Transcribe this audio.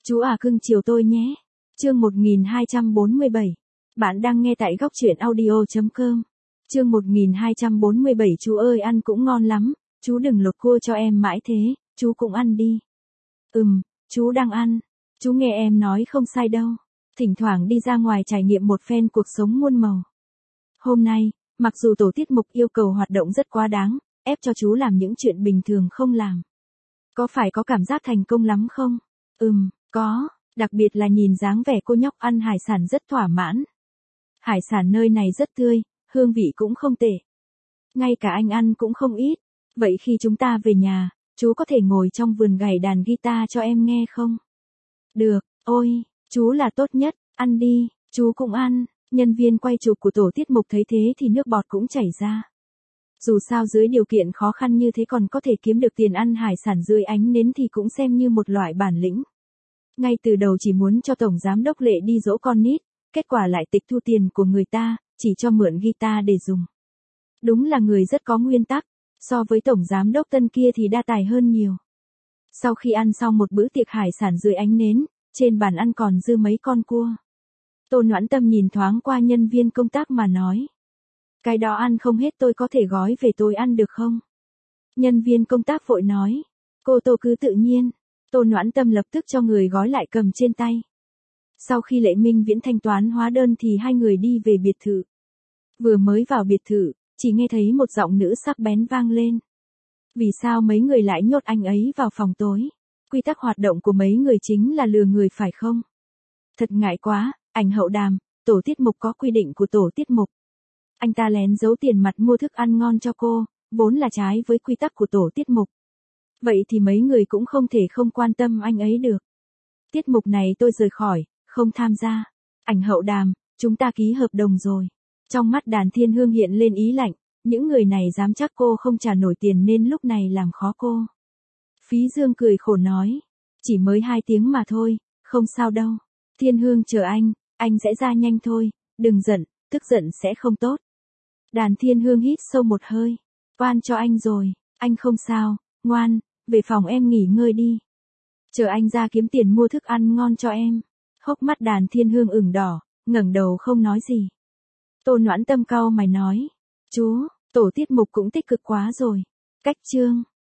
Chú à cưng chiều tôi nhé. Chương 1247. Bạn đang nghe tại góc truyện audio.com. Chương 1247. Chú ơi ăn cũng ngon lắm, chú đừng lột cua cho em mãi thế, chú cũng ăn đi. Chú đang ăn. Chú nghe em nói không sai đâu. Thỉnh thoảng đi ra ngoài trải nghiệm một phen cuộc sống muôn màu. Hôm nay, mặc dù tổ tiết mục yêu cầu hoạt động rất quá đáng, ép cho chú làm những chuyện bình thường không làm. Có phải có cảm giác thành công lắm không? Có, đặc biệt là nhìn dáng vẻ cô nhóc ăn hải sản rất thỏa mãn. Hải sản nơi này rất tươi, hương vị cũng không tệ. Ngay cả anh ăn cũng không ít. Vậy khi chúng ta về nhà, chú có thể ngồi trong vườn gảy đàn guitar cho em nghe không? Được, ôi, chú là tốt nhất, ăn đi, chú cũng ăn. Nhân viên quay chụp của tổ tiết mục thấy thế thì nước bọt cũng chảy ra. Dù sao dưới điều kiện khó khăn như thế còn có thể kiếm được tiền ăn hải sản dưới ánh nến thì cũng xem như một loại bản lĩnh. Ngay từ đầu chỉ muốn cho Tổng Giám đốc Lệ đi dỗ con nít, kết quả lại tịch thu tiền của người ta, chỉ cho mượn guitar để dùng. Đúng là người rất có nguyên tắc, so với Tổng Giám đốc Tân kia thì đa tài hơn nhiều. Sau khi ăn xong một bữa tiệc hải sản dưới ánh nến, trên bàn ăn còn dư mấy con cua. Tô Noãn Tâm nhìn thoáng qua nhân viên công tác mà nói. Cái đó ăn không hết tôi có thể gói về tôi ăn được không? Nhân viên công tác vội nói. Cô Tô cứ tự nhiên. Tô Noãn Tâm lập tức cho người gói lại cầm trên tay. Sau khi Lệ Minh Viễn thanh toán hóa đơn thì hai người đi về biệt thự. Vừa mới vào biệt thự, chỉ nghe thấy một giọng nữ sắc bén vang lên. Vì sao mấy người lại nhốt anh ấy vào phòng tối? Quy tắc hoạt động của mấy người chính là lừa người phải không? Thật ngại quá, Ảnh Hậu Đàm, tổ tiết mục có quy định của tổ tiết mục. Anh ta lén giấu tiền mặt mua thức ăn ngon cho cô, vốn là trái với quy tắc của tổ tiết mục. Vậy thì mấy người cũng không thể không quan tâm anh ấy được. Tiết mục này tôi rời khỏi, không tham gia. Ảnh Hậu Đàm, chúng ta ký hợp đồng rồi. Trong mắt Đàn Thiên Hương hiện lên ý lạnh, những người này dám chắc cô không trả nổi tiền nên lúc này làm khó cô. Phí Dương cười khổ nói, chỉ mới 2 tiếng mà thôi, không sao đâu. Thiên Hương chờ anh sẽ ra nhanh thôi, đừng giận, tức giận sẽ không tốt. Đàn Thiên Hương hít sâu một hơi, oan cho anh rồi, anh không sao, ngoan, về phòng em nghỉ ngơi đi. Chờ anh ra kiếm tiền mua thức ăn ngon cho em. Hốc mắt Đàn Thiên Hương ửng đỏ, ngẩng đầu không nói gì. Tô Noãn Tâm cau mày nói, chú, tổ tiết mục cũng tích cực quá rồi. Cách chương.